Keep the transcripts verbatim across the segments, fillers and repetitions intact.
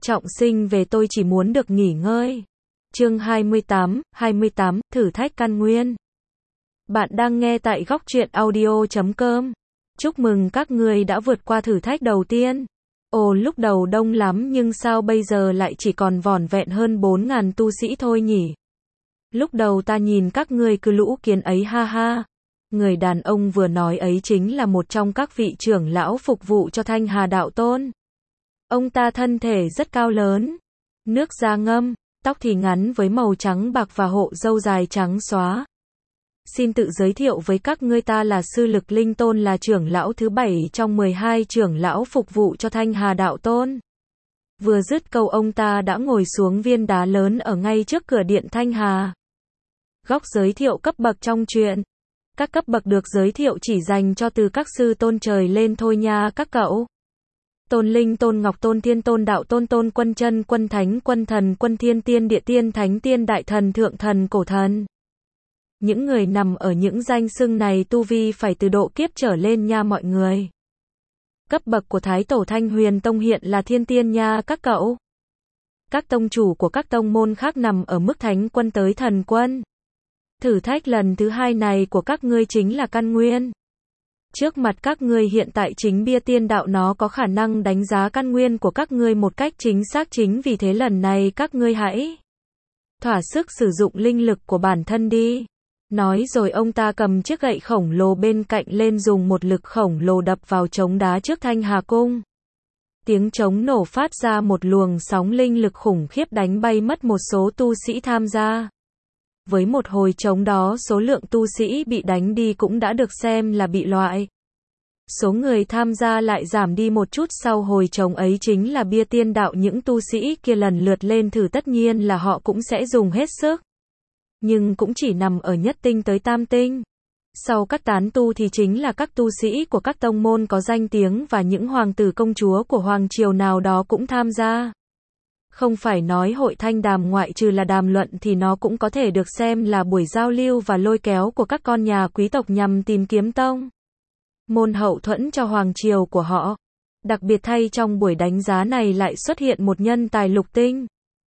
Trọng sinh về tôi chỉ muốn được nghỉ ngơi. Chương hai mươi tám, hai mươi tám, thử thách căn nguyên. Bạn đang nghe tại góc truyện audio chấm com. Chúc mừng các ngươi đã vượt qua thử thách đầu tiên. Ồ, lúc đầu đông lắm nhưng sao bây giờ lại chỉ còn vỏn vẹn hơn bốn ngàn tu sĩ thôi nhỉ? Lúc đầu ta nhìn các ngươi cứ lũ kiến ấy ha ha. Người đàn ông vừa nói ấy chính là một trong các vị trưởng lão phục vụ cho Thanh Hà Đạo Tôn. Ông ta thân thể rất cao lớn, nước da ngâm, tóc thì ngắn với màu trắng bạc và hộ râu dài trắng xóa. Xin tự giới thiệu với các ngươi, ta là Sư Lực Linh Tôn, là trưởng lão thứ bảy trong mười hai trưởng lão phục vụ cho Thanh Hà Đạo Tôn. Vừa dứt câu ông ta đã ngồi xuống viên đá lớn ở ngay trước cửa điện Thanh Hà. Góc giới thiệu cấp bậc trong truyện. Các cấp bậc được giới thiệu chỉ dành cho từ các sư tôn trời lên thôi nha các cậu. Tôn Linh Tôn, Ngọc Tôn, Thiên Tôn, Đạo Tôn, Tôn Quân Chân, Quân Thánh, Quân Thần, Quân Thiên Tiên, Địa Tiên, Thánh Tiên, Đại Thần, Thượng Thần, Cổ Thần. Những người nằm ở những danh xưng này tu vi phải từ độ kiếp trở lên nha mọi người. Cấp bậc của Thái Tổ Thanh Huyền Tông hiện là Thiên Tiên nha các cậu. Các tông chủ của các tông môn khác nằm ở mức Thánh Quân tới Thần Quân. Thử thách lần thứ hai này của các ngươi chính là căn nguyên. Trước mặt các ngươi hiện tại chính bia tiên đạo, nó có khả năng đánh giá căn nguyên của các ngươi một cách chính xác, chính vì thế lần này các ngươi hãy thỏa sức sử dụng linh lực của bản thân đi. Nói rồi ông ta cầm chiếc gậy khổng lồ bên cạnh lên, dùng một lực khổng lồ đập vào trống đá trước Thanh Hà Cung. Tiếng trống nổ phát ra một luồng sóng linh lực khủng khiếp đánh bay mất một số tu sĩ tham gia. Với một hồi trống đó, số lượng tu sĩ bị đánh đi cũng đã được xem là bị loại. Số người tham gia lại giảm đi một chút sau hồi trống ấy chính là bia tiên đạo. Những tu sĩ kia lần lượt lên thử, tất nhiên là họ cũng sẽ dùng hết sức. Nhưng cũng chỉ nằm ở nhất tinh tới tam tinh. Sau các tán tu thì chính là các tu sĩ của các tông môn có danh tiếng và những hoàng tử công chúa của hoàng triều nào đó cũng tham gia. Không phải nói hội thanh đàm ngoại trừ là đàm luận thì nó cũng có thể được xem là buổi giao lưu và lôi kéo của các con nhà quý tộc nhằm tìm kiếm tông môn hậu thuẫn cho hoàng triều của họ. Đặc biệt thay, trong buổi đánh giá này lại xuất hiện một nhân tài lục tinh.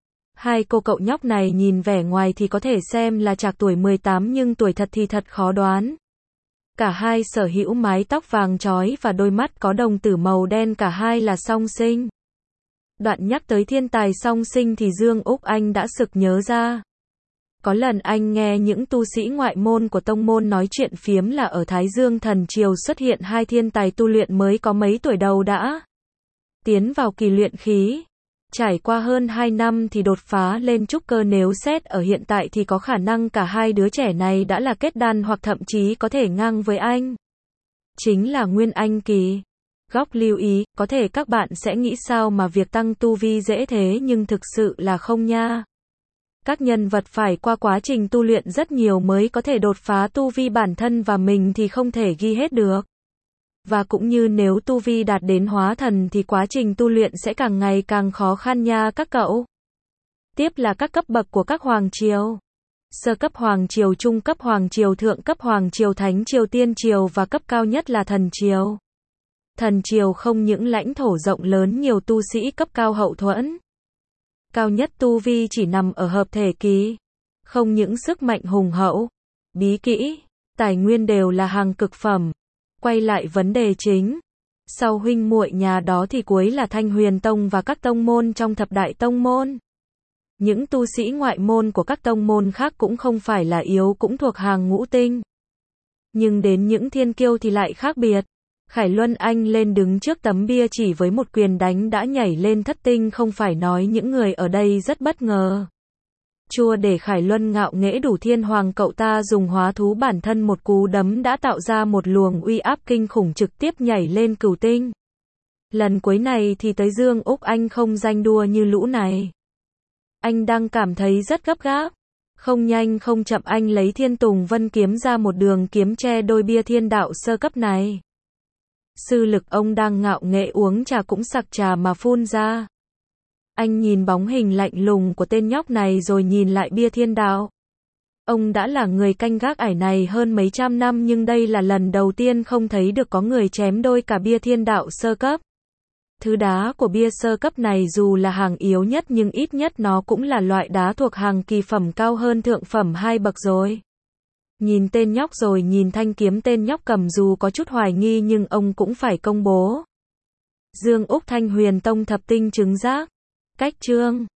Hai cô cậu nhóc này nhìn vẻ ngoài thì có thể xem là trạc tuổi mười tám nhưng tuổi thật thì thật khó đoán. Cả hai sở hữu mái tóc vàng chói và đôi mắt có đồng tử màu đen, cả hai là song sinh. Đoạn nhắc tới thiên tài song sinh thì Dương Úc Anh đã sực nhớ ra. Có lần anh nghe những tu sĩ ngoại môn của tông môn nói chuyện phiếm là ở Thái Dương Thần Triều xuất hiện hai thiên tài tu luyện mới có mấy tuổi đầu đã tiến vào kỳ luyện khí. Trải qua hơn hai năm thì đột phá lên trúc cơ, nếu xét ở hiện tại thì có khả năng cả hai đứa trẻ này đã là kết đan hoặc thậm chí có thể ngang với anh. Chính là Nguyên Anh kỳ. Góc lưu ý, có thể các bạn sẽ nghĩ sao mà việc tăng tu vi dễ thế, nhưng thực sự là không nha. Các nhân vật phải qua quá trình tu luyện rất nhiều mới có thể đột phá tu vi, bản thân và mình thì không thể ghi hết được. Và cũng như nếu tu vi đạt đến hóa thần thì quá trình tu luyện sẽ càng ngày càng khó khăn nha các cậu. Tiếp là các cấp bậc của các hoàng triều. Sơ cấp hoàng triều, trung cấp hoàng triều, thượng cấp hoàng triều, thánh triều, tiên triều và cấp cao nhất là thần triều. Thần triều không những lãnh thổ rộng lớn, nhiều tu sĩ cấp cao hậu thuẫn. Cao nhất tu vi chỉ nằm ở hợp thể kỳ. Không những sức mạnh hùng hậu, bí kỹ, tài nguyên đều là hàng cực phẩm. Quay lại vấn đề chính. Sau huynh muội nhà đó thì cuối là Thanh Huyền Tông và các tông môn trong thập đại tông môn. Những tu sĩ ngoại môn của các tông môn khác cũng không phải là yếu, cũng thuộc hàng ngũ tinh. Nhưng đến những thiên kiêu thì lại khác biệt. Khải Luân Anh lên đứng trước tấm bia chỉ với một quyền đánh đã nhảy lên thất tinh, không phải nói những người ở đây rất bất ngờ. Chua để Khải Luân ngạo nghễ đủ, thiên hoàng cậu ta dùng hóa thú bản thân một cú đấm đã tạo ra một luồng uy áp kinh khủng, trực tiếp nhảy lên cửu tinh. Lần cuối này thì tới Dương Úc Anh không danh đua như lũ này. Anh đang cảm thấy rất gấp gáp. Không nhanh không chậm anh lấy Thiên Tùng Vân kiếm ra, một đường kiếm che đôi bia thiên đạo sơ cấp này. Sư Lực ông đang ngạo nghễ uống trà cũng sặc trà mà phun ra. Anh nhìn bóng hình lạnh lùng của tên nhóc này rồi nhìn lại bia thiên đạo. Ông đã là người canh gác ải này hơn mấy trăm năm nhưng đây là lần đầu tiên không thấy được có người chém đôi cả bia thiên đạo sơ cấp. Thứ đá của bia sơ cấp này dù là hàng yếu nhất nhưng ít nhất nó cũng là loại đá thuộc hàng kỳ phẩm cao hơn thượng phẩm hai bậc rồi. Nhìn tên nhóc rồi nhìn thanh kiếm tên nhóc cầm dù có chút hoài nghi nhưng ông cũng phải công bố. Dương Úc Thanh Huyền Tông thập tinh trứng giác. Cách chương